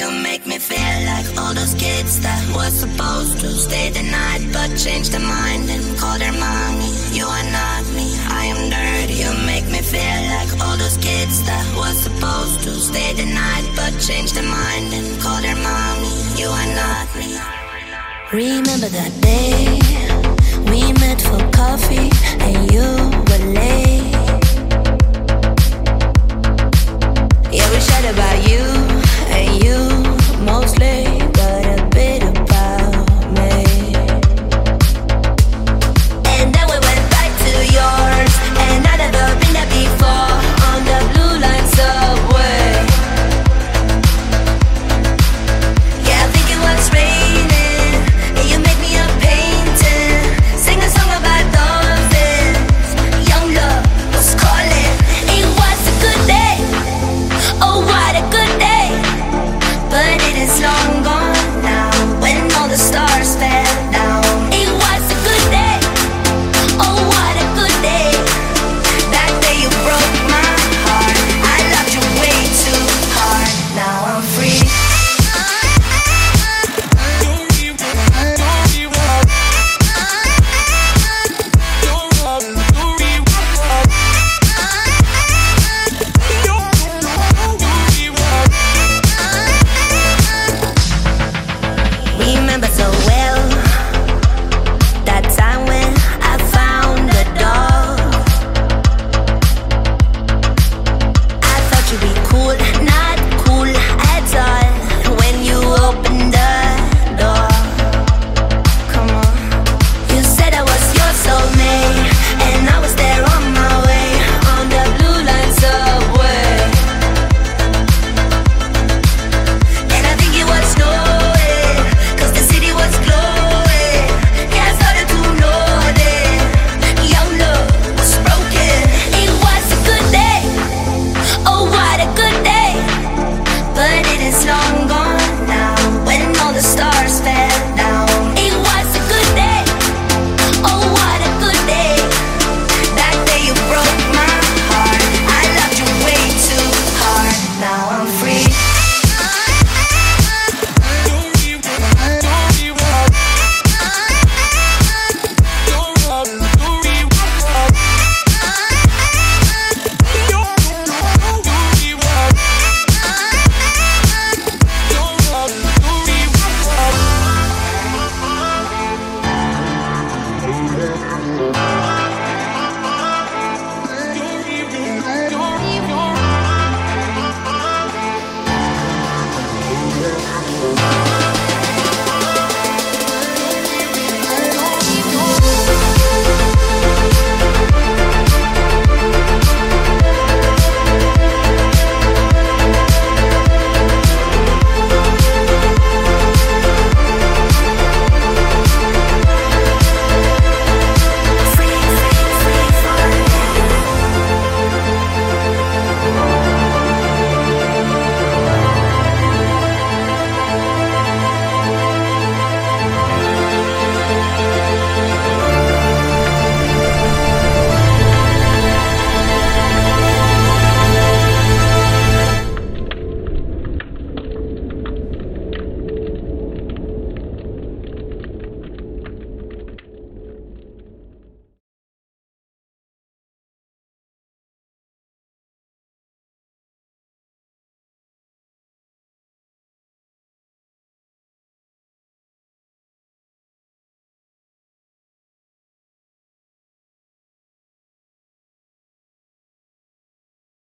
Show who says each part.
Speaker 1: make me feel like all those kids that were supposed to stay the night but changed their mind and call their mommy. You are not me, I am dirty. You make me feel like all those kids that were supposed to stay the night but changed their mind and call their mommy. You are not me. Remember that day we met for coffee and you were late. Yeah, we chat about you